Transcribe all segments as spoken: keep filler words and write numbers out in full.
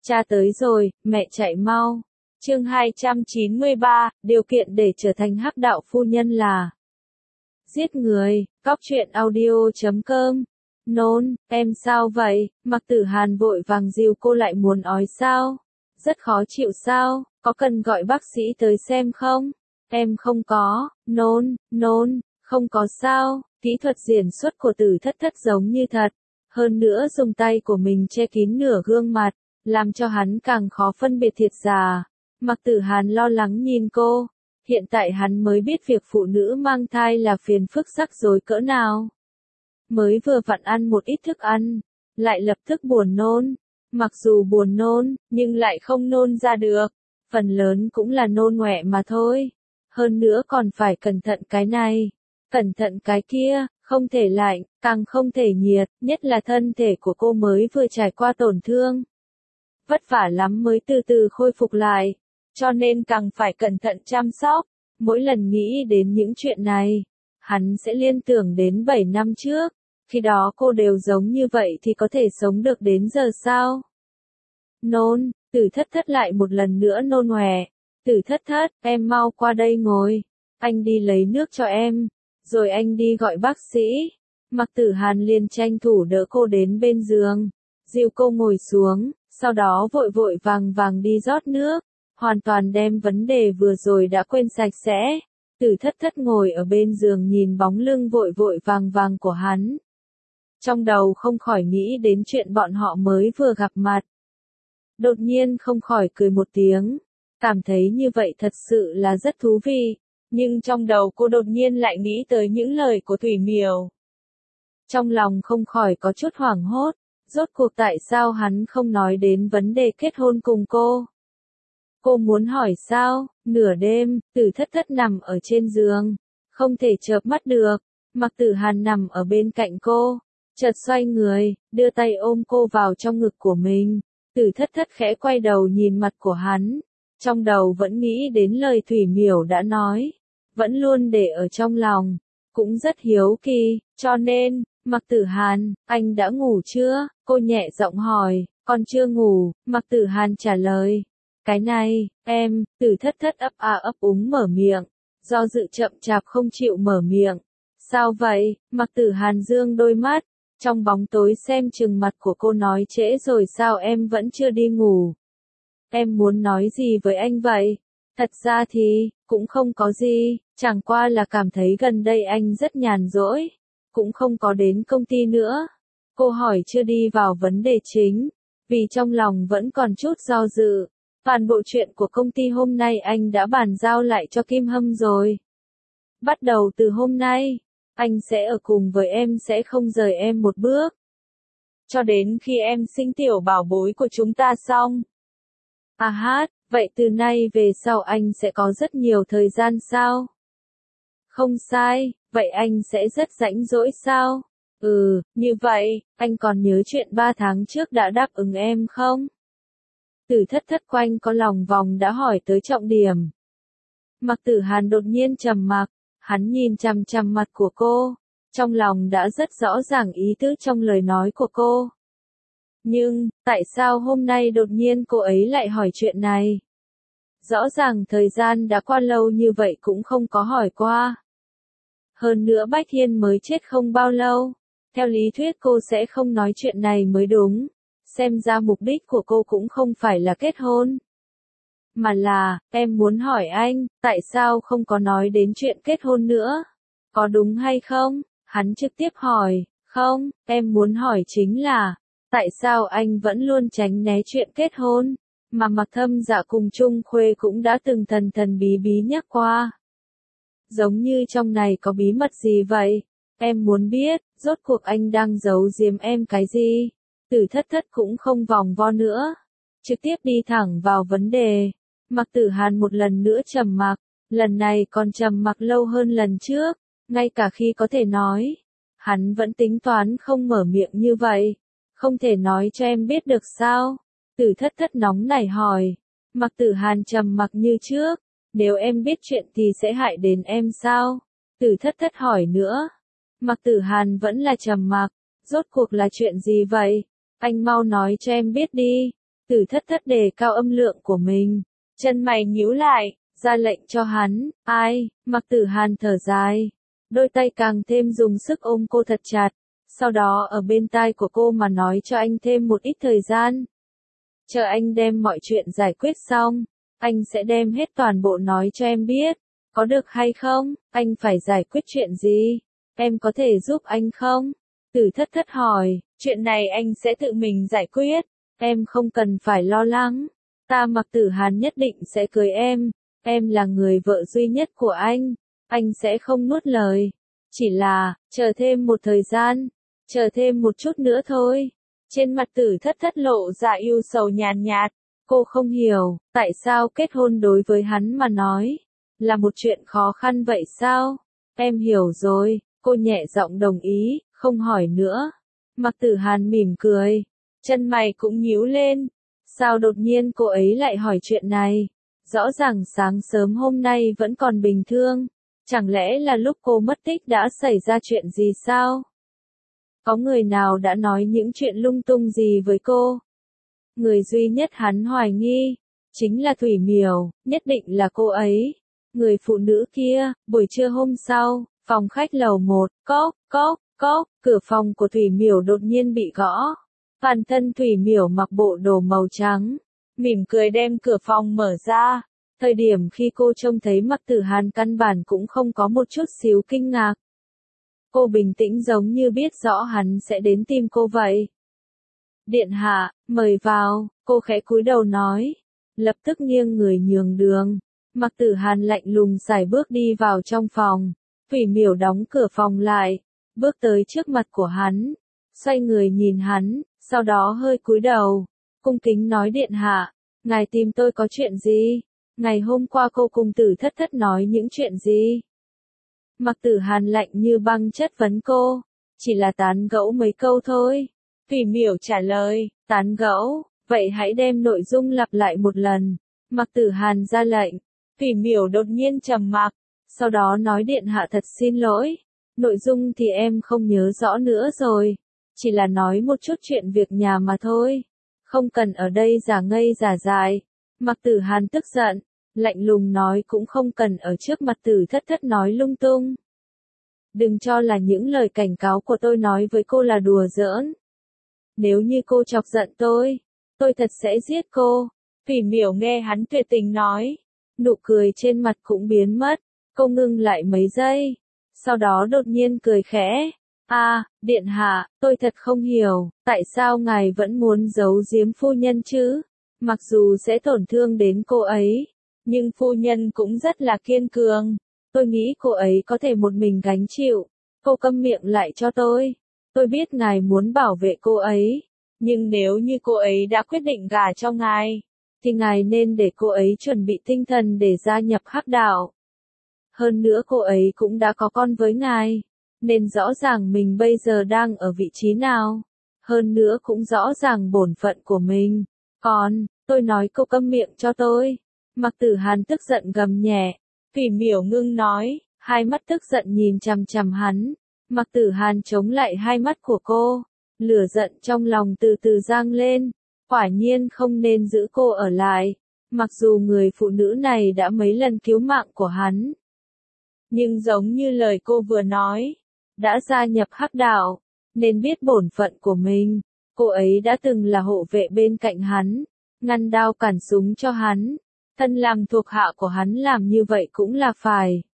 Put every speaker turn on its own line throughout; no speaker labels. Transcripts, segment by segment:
Cha tới rồi, mẹ chạy mau. Chương hai trăm chín mươi ba, điều kiện để trở thành hắc đạo phu nhân là giết người. Cóc truyện audio chấm com. Nôn, em sao vậy? Mặc Tử Hàn vội vàng dìu cô lại muốn ói sao? Rất khó chịu sao? Có cần gọi bác sĩ tới xem không? Em không có. Nôn, nôn, không có sao. Kỹ thuật diễn xuất của Tử Thất Thất giống như thật. Hơn nữa dùng tay của mình che kín nửa gương mặt, làm cho hắn càng khó phân biệt thiệt giả. Mặc Tử Hàn lo lắng nhìn cô. Hiện tại hắn mới biết việc phụ nữ mang thai là phiền phức rắc rối cỡ nào. Mới vừa vặn ăn một ít thức ăn, lại lập tức buồn nôn. Mặc dù buồn nôn, nhưng lại không nôn ra được. Phần lớn cũng là nôn ngoẹ mà thôi. Hơn nữa còn phải cẩn thận cái này, cẩn thận cái kia, không thể lạnh, càng không thể nhiệt, nhất là thân thể của cô mới vừa trải qua tổn thương. Vất vả lắm mới từ từ khôi phục lại, cho nên càng phải cẩn thận chăm sóc. Mỗi lần nghĩ đến những chuyện này, hắn sẽ liên tưởng đến bảy năm trước, khi đó cô đều giống như vậy thì có thể sống được đến giờ sao? Nôn, Tử Thất Thất lại một lần nữa nôn ngoẹ. Tử Thất Thất, em mau qua đây ngồi, anh đi lấy nước cho em, rồi anh đi gọi bác sĩ. Mặc Tử Hàn liền tranh thủ đỡ cô đến bên giường, dìu cô ngồi xuống, sau đó vội vội vàng vàng đi rót nước, hoàn toàn đem vấn đề vừa rồi đã quên sạch sẽ. Tử Thất Thất ngồi ở bên giường nhìn bóng lưng vội vội vàng vàng của hắn. Trong đầu không khỏi nghĩ đến chuyện bọn họ mới vừa gặp mặt. Đột nhiên không khỏi cười một tiếng, cảm thấy như vậy thật sự là rất thú vị, nhưng trong đầu cô đột nhiên lại nghĩ tới những lời của Thủy Miểu. Trong lòng không khỏi có chút hoảng hốt, rốt cuộc tại sao hắn không nói đến vấn đề kết hôn cùng cô? Cô muốn hỏi sao? Nửa đêm, Tử Thất Thất nằm ở trên giường, không thể chợp mắt được. Mặc Tử Hàn nằm ở bên cạnh cô, chợt xoay người, đưa tay ôm cô vào trong ngực của mình. Tử Thất Thất khẽ quay đầu nhìn mặt của hắn, trong đầu vẫn nghĩ đến lời Thủy Miểu đã nói, vẫn luôn để ở trong lòng, cũng rất hiếu kỳ, cho nên, Mặc Tử Hàn, anh đã ngủ chưa? Cô nhẹ giọng hỏi. Còn chưa ngủ. Mặc Tử Hàn trả lời. Cái này, em, Tử Thất Thất ấp a ấp úng mở miệng, do dự chậm chạp không chịu mở miệng. Sao vậy? Mặc Tử Hàn dương đôi mắt, trong bóng tối xem chừng mặt của cô nói trễ rồi sao em vẫn chưa đi ngủ? Em muốn nói gì với anh vậy? Thật ra thì, cũng không có gì, chẳng qua là cảm thấy gần đây anh rất nhàn rỗi, cũng không có đến công ty nữa. Cô hỏi chưa đi vào vấn đề chính, vì trong lòng vẫn còn chút do dự. Toàn bộ chuyện của công ty hôm nay anh đã bàn giao lại cho Kim Hâm rồi. Bắt đầu từ hôm nay, anh sẽ ở cùng với em, sẽ không rời em một bước. Cho đến khi em sinh tiểu bảo bối của chúng ta xong. À hát, vậy từ nay về sau anh sẽ có rất nhiều thời gian sao? Không sai, vậy anh sẽ rất rảnh rỗi sao? Ừ, như vậy, anh còn nhớ chuyện ba tháng trước đã đáp ứng em không? Tử Thất Thất quanh có lòng vòng đã hỏi tới trọng điểm. Mặc Tử Hàn đột nhiên trầm mặc, hắn nhìn chằm chằm mặt của cô, trong lòng đã rất rõ ràng ý tứ trong lời nói của cô. Nhưng, tại sao hôm nay đột nhiên cô ấy lại hỏi chuyện này? Rõ ràng thời gian đã qua lâu như vậy cũng không có hỏi qua. Hơn nữa Bách Hiên mới chết không bao lâu, theo lý thuyết cô sẽ không nói chuyện này mới đúng. Xem ra mục đích của cô cũng không phải là kết hôn, mà là, em muốn hỏi anh, tại sao không có nói đến chuyện kết hôn nữa? Có đúng hay không? Hắn trực tiếp hỏi. Không, em muốn hỏi chính là, tại sao anh vẫn luôn tránh né chuyện kết hôn, mà Mặc Thâm Dạ cùng Trung Khuê cũng đã từng thần thần bí bí nhắc qua. Giống như trong này có bí mật gì vậy? Em muốn biết, rốt cuộc anh đang giấu giếm em cái gì? Tử Thất Thất cũng không vòng vo nữa, trực tiếp đi thẳng vào vấn đề. Mặc Tử Hàn một lần nữa trầm mặc, lần này còn trầm mặc lâu hơn lần trước, ngay cả khi có thể nói, hắn vẫn tính toán không mở miệng như vậy. Không thể nói cho em biết được sao? Tử Thất Thất nóng nảy hỏi. Mặc Tử Hàn trầm mặc như trước, nếu em biết chuyện thì sẽ hại đến em sao? Tử Thất Thất hỏi nữa. Mặc Tử Hàn vẫn là trầm mặc, rốt cuộc là chuyện gì vậy? Anh mau nói cho em biết đi. Tử thất thất đề cao âm lượng của mình, chân mày nhíu lại, ra lệnh cho hắn, ai, Mạc Tử Hàn thở dài, đôi tay càng thêm dùng sức ôm cô thật chặt, sau đó ở bên tai của cô mà nói cho anh thêm một ít thời gian. Chờ anh đem mọi chuyện giải quyết xong, anh sẽ đem hết toàn bộ nói cho em biết, có được hay không, anh phải giải quyết chuyện gì, em có thể giúp anh không? Tử thất thất hỏi, chuyện này anh sẽ tự mình giải quyết, em không cần phải lo lắng, ta Mạc Tử Hàn nhất định sẽ cưới em, em là người vợ duy nhất của anh, anh sẽ không nuốt lời, chỉ là, chờ thêm một thời gian, chờ thêm một chút nữa thôi. Trên mặt Tử thất thất lộ ra ưu sầu nhàn nhạt, cô không hiểu, tại sao kết hôn đối với hắn mà nói, là một chuyện khó khăn vậy sao? Em hiểu rồi, cô nhẹ giọng đồng ý, không hỏi nữa. Mạc Tử Hàn mỉm cười, chân mày cũng nhíu lên, sao đột nhiên cô ấy lại hỏi chuyện này? Rõ ràng sáng sớm hôm nay vẫn còn bình thường, chẳng lẽ là lúc cô mất tích đã xảy ra chuyện gì sao? Có người nào đã nói những chuyện lung tung gì với cô? Người duy nhất hắn hoài nghi, chính là Thủy Miểu, nhất định là cô ấy. Người phụ nữ kia, buổi trưa hôm sau, phòng khách lầu một, cốc, cốc, cốc, cửa phòng của Thủy Miểu đột nhiên bị gõ. Toàn thân Thủy Miểu mặc bộ đồ màu trắng, mỉm cười đem cửa phòng mở ra. Thời điểm khi cô trông thấy Mạc Tử Hàn căn bản cũng không có một chút xíu kinh ngạc. Cô bình tĩnh giống như biết rõ hắn sẽ đến tìm cô vậy. Điện hạ, mời vào, cô khẽ cúi đầu nói. Lập tức nghiêng người nhường đường. Mạc Tử Hàn lạnh lùng sải bước đi vào trong phòng. Thủy Miểu đóng cửa phòng lại, bước tới trước mặt của hắn, xoay người nhìn hắn, sau đó hơi cúi đầu, cung kính nói điện hạ, ngài tìm tôi có chuyện gì? Ngày hôm qua cô cùng Tử thất thất nói những chuyện gì? Mạc Tử Hàn lạnh như băng chất vấn cô, chỉ là tán gẫu mấy câu thôi. Thủy Miểu trả lời, tán gẫu, vậy hãy đem nội dung lặp lại một lần. Mạc Tử Hàn ra lệnh, Thủy Miểu đột nhiên trầm mặc, sau đó nói điện hạ thật xin lỗi, nội dung thì em không nhớ rõ nữa rồi, chỉ là nói một chút chuyện việc nhà mà thôi, không cần ở đây giả ngây giả dại. Mạc Tử Hàn tức giận, lạnh lùng nói cũng không cần ở trước mặt Tử thất thất nói lung tung. Đừng cho là những lời cảnh cáo của tôi nói với cô là đùa giỡn. Nếu như cô chọc giận tôi, tôi thật sẽ giết cô. Thủy Miểu nghe hắn tuyệt tình nói, nụ cười trên mặt cũng biến mất, cô ngưng lại mấy giây, sau đó đột nhiên cười khẽ. À, điện hạ, tôi thật không hiểu, tại sao ngài vẫn muốn giấu giếm phu nhân chứ? Mặc dù sẽ tổn thương đến cô ấy, nhưng phu nhân cũng rất là kiên cường. Tôi nghĩ cô ấy có thể một mình gánh chịu. Cô câm miệng lại cho tôi. Tôi biết ngài muốn bảo vệ cô ấy, nhưng nếu như cô ấy đã quyết định gả cho ngài, thì ngài nên để cô ấy chuẩn bị tinh thần để gia nhập Hắc đạo. Hơn nữa cô ấy cũng đã có con với ngài, nên rõ ràng mình bây giờ đang ở vị trí nào. Hơn nữa cũng rõ ràng bổn phận của mình. Còn, tôi nói cô câm miệng cho tôi. Mạc Tử Hàn tức giận gầm nhẹ. Thủy Miểu ngưng nói, hai mắt tức giận nhìn chằm chằm hắn. Mạc Tử Hàn chống lại hai mắt của cô. Lửa giận trong lòng từ từ dâng lên. Quả nhiên không nên giữ cô ở lại. Mặc dù người phụ nữ này đã mấy lần cứu mạng của hắn, nhưng giống như lời cô vừa nói, đã gia nhập Hắc đạo, nên biết bổn phận của mình. Cô ấy đã từng là hộ vệ bên cạnh hắn, ngăn đao cản súng cho hắn. Thân làm thuộc hạ của hắn làm như vậy cũng là phải.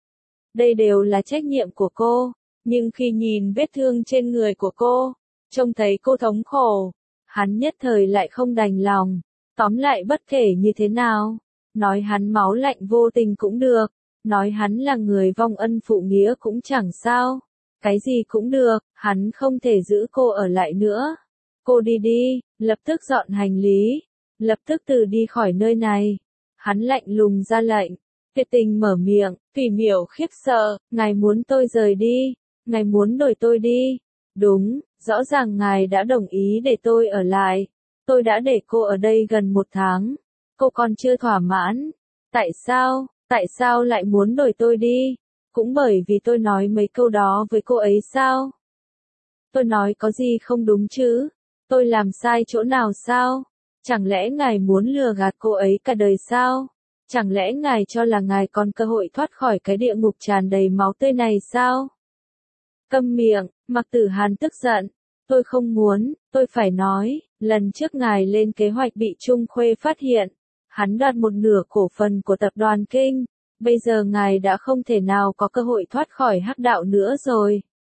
Đây đều là trách nhiệm của cô, nhưng khi nhìn vết thương trên người của cô, trông thấy cô thống khổ, hắn nhất thời lại không đành lòng. Tóm lại bất kể như thế nào, nói hắn máu lạnh vô tình cũng được, nói hắn là người vong ân phụ nghĩa cũng chẳng sao. Cái gì cũng được, hắn không thể giữ cô ở lại nữa. Cô đi đi, lập tức dọn hành lý, lập tức từ đi khỏi nơi này. Hắn lạnh lùng ra lệnh, tuyệt tình mở miệng. Thủy Miểu khiếp sợ, ngài muốn tôi rời đi, ngài muốn đuổi tôi đi. Đúng, rõ ràng ngài đã đồng ý để tôi ở lại. Tôi đã để cô ở đây gần một tháng, cô còn chưa thỏa mãn. Tại sao, tại sao lại muốn đuổi tôi đi? Cũng bởi vì tôi nói mấy câu đó với cô ấy sao? Tôi nói có gì không đúng chứ? Tôi làm sai chỗ nào sao? Chẳng lẽ ngài muốn lừa gạt cô ấy cả đời sao? Chẳng lẽ ngài cho là ngài còn cơ hội thoát khỏi cái địa ngục tràn đầy máu tươi này sao? Câm miệng, Mạc Tử Hàn tức giận. Tôi không muốn, tôi phải nói, lần trước ngài lên kế hoạch bị Trung Khuê phát hiện. Hắn đoạt một nửa cổ phần của tập đoàn Kinh. Bây giờ ngài đã không thể nào có cơ hội thoát khỏi hắc đạo nữa rồi.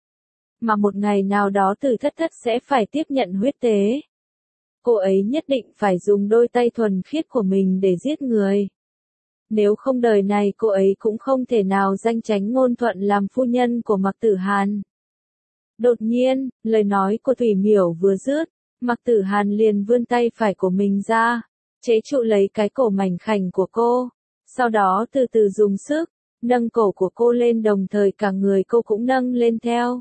Mà một ngày nào đó Từ Thất Thất sẽ phải tiếp nhận huyết tế. Cô ấy nhất định phải dùng đôi tay thuần khiết của mình để giết người. Nếu không đời này cô ấy cũng không thể nào danh chánh ngôn thuận làm phu nhân của Mạc Tử Hàn. Đột nhiên, lời nói của Thủy Miểu vừa dứt, Mạc Tử Hàn liền vươn tay phải của mình ra, chế trụ lấy cái cổ mảnh khảnh của cô, sau đó từ từ dùng sức, nâng cổ của cô lên đồng thời cả người cô cũng nâng lên theo.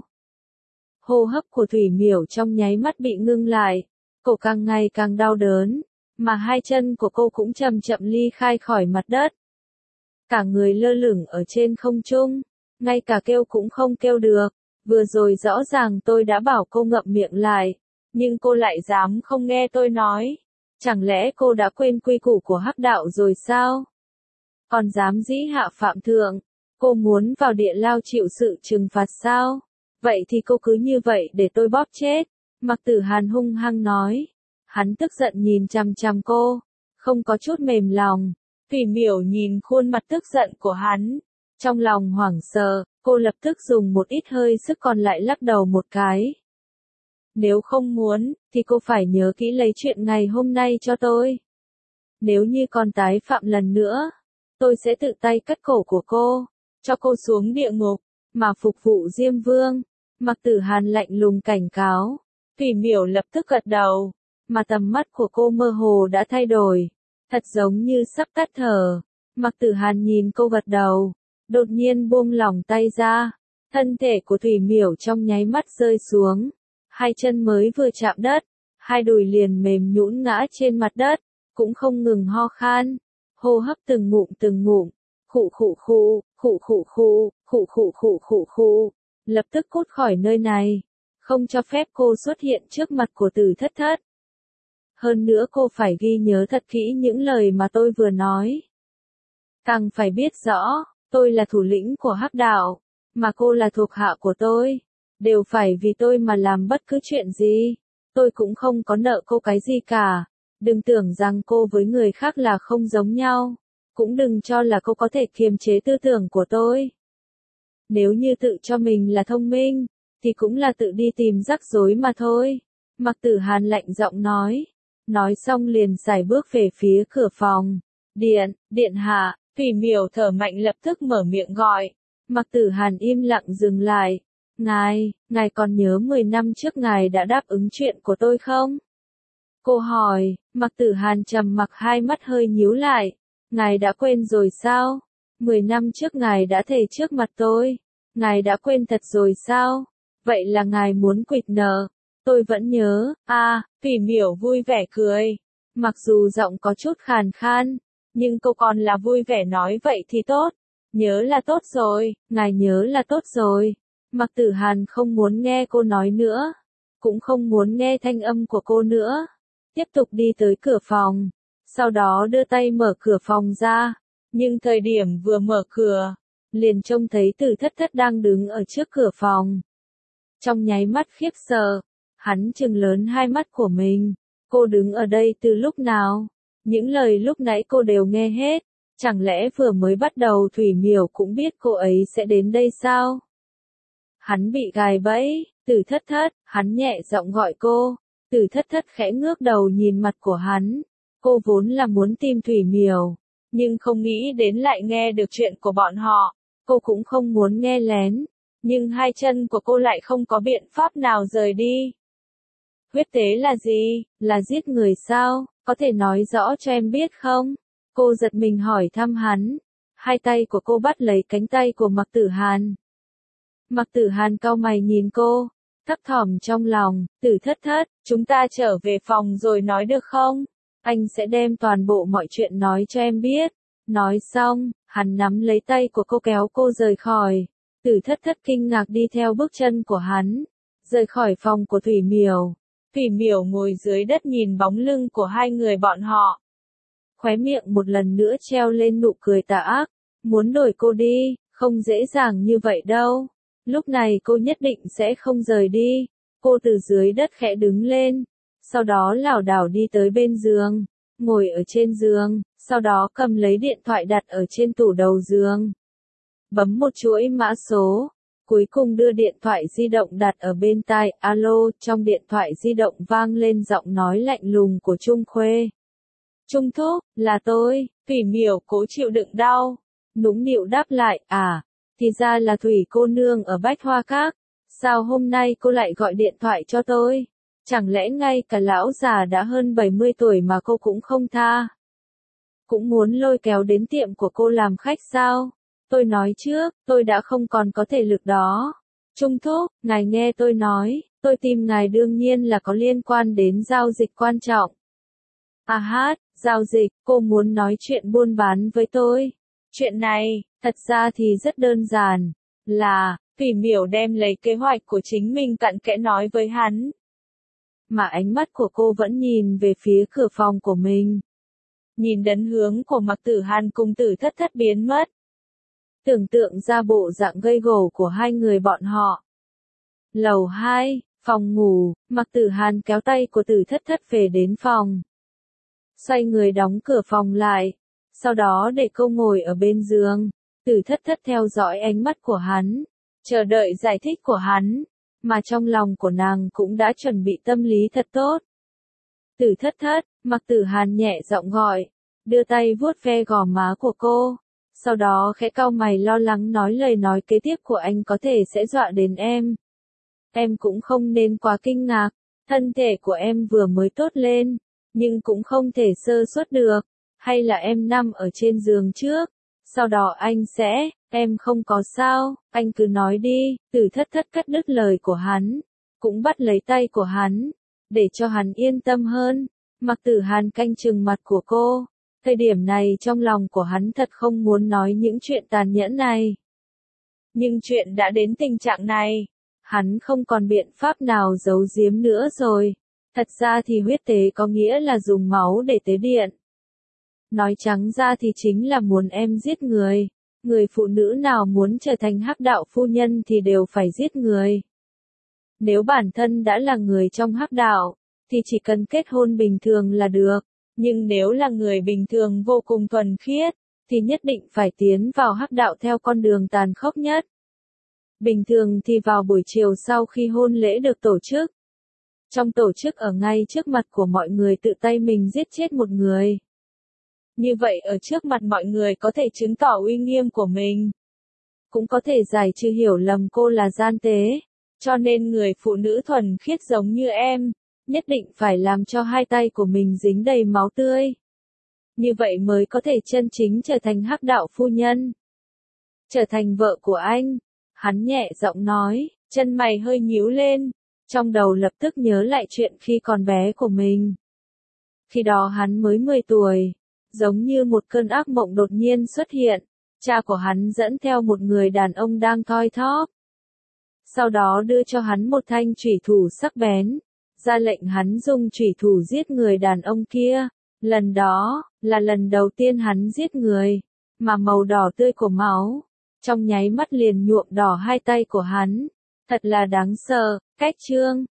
Hô hấp của Thủy Miểu trong nháy mắt bị ngưng lại, cổ càng ngày càng đau đớn, mà hai chân của cô cũng chậm chậm ly khai khỏi mặt đất. Cả người lơ lửng ở trên không trung, ngay cả kêu cũng không kêu được. Vừa rồi rõ ràng tôi đã bảo cô ngậm miệng lại, nhưng cô lại dám không nghe tôi nói. Chẳng lẽ cô đã quên quy củ của hắc đạo rồi sao? Còn dám dĩ hạ phạm thượng, cô muốn vào địa lao chịu sự trừng phạt sao? Vậy thì cô cứ như vậy để tôi bóp chết. Mạc Tử Hàn hung hăng nói. Hắn tức giận nhìn chằm chằm cô, không có chút mềm lòng. Thủy Miểu nhìn khuôn mặt tức giận của hắn, trong lòng hoảng sợ, cô lập tức dùng một ít hơi sức còn lại lắc đầu một cái. Nếu không muốn, thì cô phải nhớ kỹ lấy chuyện ngày hôm nay cho tôi. Nếu như còn tái phạm lần nữa, tôi sẽ tự tay cắt cổ của cô, cho cô xuống địa ngục, mà phục vụ Diêm Vương. Mạc Tử Hàn lạnh lùng cảnh cáo. Thủy Miểu lập tức gật đầu, mà tầm mắt của cô mơ hồ đã thay đổi, thật giống như sắp tắt thở. Mạc Tử Hàn nhìn cô gật đầu, đột nhiên buông lỏng tay ra, thân thể của Thủy Miểu trong nháy mắt rơi xuống, hai chân mới vừa chạm đất, hai đùi liền mềm nhũn ngã trên mặt đất, cũng không ngừng ho khan, hô hấp từng ngụm từng ngụm, khụ khụ khụ, khụ khụ khụ, khụ khụ khụ khụ khụ, lập tức cút khỏi nơi này, không cho phép cô xuất hiện trước mặt của Từ Thất Thất. Hơn nữa cô phải ghi nhớ thật kỹ những lời mà tôi vừa nói. Càng phải biết rõ, tôi là thủ lĩnh của hắc đạo, mà cô là thuộc hạ của tôi, đều phải vì tôi mà làm bất cứ chuyện gì. Tôi cũng không có nợ cô cái gì cả, đừng tưởng rằng cô với người khác là không giống nhau, cũng đừng cho là cô có thể kiềm chế tư tưởng của tôi. Nếu như tự cho mình là thông minh, thì cũng là tự đi tìm rắc rối mà thôi. Mạc Tử Hàn lạnh giọng nói, nói xong liền sải bước về phía cửa phòng. Điện, điện hạ. Thủy Miểu thở mạnh lập tức mở miệng gọi. Mạc Tử Hàn im lặng dừng lại. Ngài, ngài còn nhớ mười năm trước ngài đã đáp ứng chuyện của tôi không? Cô hỏi. Mạc Tử Hàn trầm mặc, hai mắt hơi nhíu lại. Ngài đã quên rồi sao? Mười năm trước ngài đã thề trước mặt tôi. Ngài đã quên thật rồi sao? Vậy là ngài muốn quỵt nợ. Tôi vẫn nhớ. A, à, Thủy Miểu vui vẻ cười. Mặc dù giọng có chút khàn khan, nhưng cô còn là vui vẻ nói vậy thì tốt. Nhớ là tốt rồi, ngài nhớ là tốt rồi. Mạc Tử Hàn không muốn nghe cô nói nữa, cũng không muốn nghe thanh âm của cô nữa. Tiếp tục đi tới cửa phòng, sau đó đưa tay mở cửa phòng ra. Nhưng thời điểm vừa mở cửa, liền trông thấy Từ Thất Thất đang đứng ở trước cửa phòng. Trong nháy mắt khiếp sợ, hắn trừng lớn hai mắt của mình. Cô đứng ở đây từ lúc nào? Những lời lúc nãy cô đều nghe hết, chẳng lẽ vừa mới bắt đầu Thủy Miểu cũng biết cô ấy sẽ đến đây sao? Hắn bị gài bẫy. Từ Thất Thất, hắn nhẹ giọng gọi cô. Từ Thất Thất khẽ ngước đầu nhìn mặt của hắn. Cô vốn là muốn tìm Thủy Miểu, nhưng không nghĩ đến lại nghe được chuyện của bọn họ. Cô cũng không muốn nghe lén, nhưng hai chân của cô lại không có biện pháp nào rời đi. Huyết tế là gì? Là giết người sao? Có thể nói rõ cho em biết không? Cô giật mình hỏi thăm hắn. Hai tay của cô bắt lấy cánh tay của Mạc Tử Hàn. Mạc Tử Hàn cau mày nhìn cô, thấp thỏm trong lòng. Từ Thất Thất, chúng ta trở về phòng rồi nói được không? Anh sẽ đem toàn bộ mọi chuyện nói cho em biết. Nói xong, hắn nắm lấy tay của cô kéo cô rời khỏi. Từ Thất Thất kinh ngạc đi theo bước chân của hắn, rời khỏi phòng của Thủy Miểu. Phỉ Miểu ngồi dưới đất nhìn bóng lưng của hai người bọn họ. Khóe miệng một lần nữa treo lên nụ cười tà ác. Muốn đổi cô đi, không dễ dàng như vậy đâu. Lúc này cô nhất định sẽ không rời đi. Cô từ dưới đất khẽ đứng lên. Sau đó lảo đảo đi tới bên giường. Ngồi ở trên giường. Sau đó cầm lấy điện thoại đặt ở trên tủ đầu giường. Bấm một chuỗi mã số. Cuối cùng đưa điện thoại di động đặt ở bên tai. Alo, trong điện thoại di động vang lên giọng nói lạnh lùng của Trung Khuê. Trung thúc, là tôi. Phỉ Miểu cố chịu đựng đau. Nũng nịu đáp lại, à, thì ra là Thủy cô nương ở Bách Hoa Các. Sao hôm nay cô lại gọi điện thoại cho tôi? Chẳng lẽ ngay cả lão già đã hơn bảy mươi tuổi mà cô cũng không tha? Cũng muốn lôi kéo đến tiệm của cô làm khách sao? Tôi nói trước, tôi đã không còn có thể lực đó. Trung thúc, ngài nghe tôi nói, tôi tìm ngài đương nhiên là có liên quan đến giao dịch quan trọng. À hát, giao dịch, cô muốn nói chuyện buôn bán với tôi. Chuyện này, thật ra thì rất đơn giản, là, Phỉ Miểu đem lấy kế hoạch của chính mình cặn kẽ nói với hắn. Mà ánh mắt của cô vẫn nhìn về phía cửa phòng của mình. Nhìn đến hướng của Mạc Tử Hàn cùng Tử Thất Thất biến mất. Tưởng tượng ra bộ dạng gây gổ của hai người bọn họ. Lầu hai, phòng ngủ, Mạc Tử Hàn kéo tay của Tử Thất Thất về đến phòng. Xoay người đóng cửa phòng lại. Sau đó để cô ngồi ở bên giường. Tử Thất Thất theo dõi ánh mắt của hắn. Chờ đợi giải thích của hắn. Mà trong lòng của nàng cũng đã chuẩn bị tâm lý thật tốt. Tử Thất Thất, Mạc Tử Hàn nhẹ giọng gọi. Đưa tay vuốt ve gò má của cô. Sau đó khẽ cau mày lo lắng nói lời nói kế tiếp của anh có thể sẽ dọa đến em. Em cũng không nên quá kinh ngạc. Thân thể của em vừa mới tốt lên. Nhưng cũng không thể sơ suất được. Hay là em nằm ở trên giường trước. Sau đó anh sẽ, em không có sao, anh cứ nói đi. Tử Thất Thất cắt đứt lời của hắn. Cũng bắt lấy tay của hắn. Để cho hắn yên tâm hơn. Mạc Tử Hàn canh chừng mặt của cô. Thời điểm này trong lòng của hắn thật không muốn nói những chuyện tàn nhẫn này. Nhưng chuyện đã đến tình trạng này. Hắn không còn biện pháp nào giấu giếm nữa rồi. Thật ra thì huyết tế có nghĩa là dùng máu để tế điện. Nói trắng ra thì chính là muốn em giết người. Người phụ nữ nào muốn trở thành hắc đạo phu nhân thì đều phải giết người. Nếu bản thân đã là người trong hắc đạo, thì chỉ cần kết hôn bình thường là được. Nhưng nếu là người bình thường vô cùng thuần khiết, thì nhất định phải tiến vào hắc đạo theo con đường tàn khốc nhất. Bình thường thì vào buổi chiều sau khi hôn lễ được tổ chức. Trong tổ chức ở ngay trước mặt của mọi người tự tay mình giết chết một người. Như vậy ở trước mặt mọi người có thể chứng tỏ uy nghiêm của mình. Cũng có thể giải trừ hiểu lầm cô là gian tế. Cho nên người phụ nữ thuần khiết giống như em, nhất định phải làm cho hai tay của mình dính đầy máu tươi. Như vậy mới có thể chân chính trở thành hắc đạo phu nhân. Trở thành vợ của anh. Hắn nhẹ giọng nói, chân mày hơi nhíu lên. Trong đầu lập tức nhớ lại chuyện khi còn bé của mình. Khi đó hắn mới mười tuổi. Giống như một cơn ác mộng đột nhiên xuất hiện. Cha của hắn dẫn theo một người đàn ông đang thoi thóp. Sau đó đưa cho hắn một thanh chủy thủ sắc bén. Ra lệnh hắn dùng chủy thủ giết người đàn ông kia. Lần đó, là lần đầu tiên hắn giết người. Mà màu đỏ tươi của máu. Trong nháy mắt liền nhuộm đỏ hai tay của hắn. Thật là đáng sợ. Cách chương.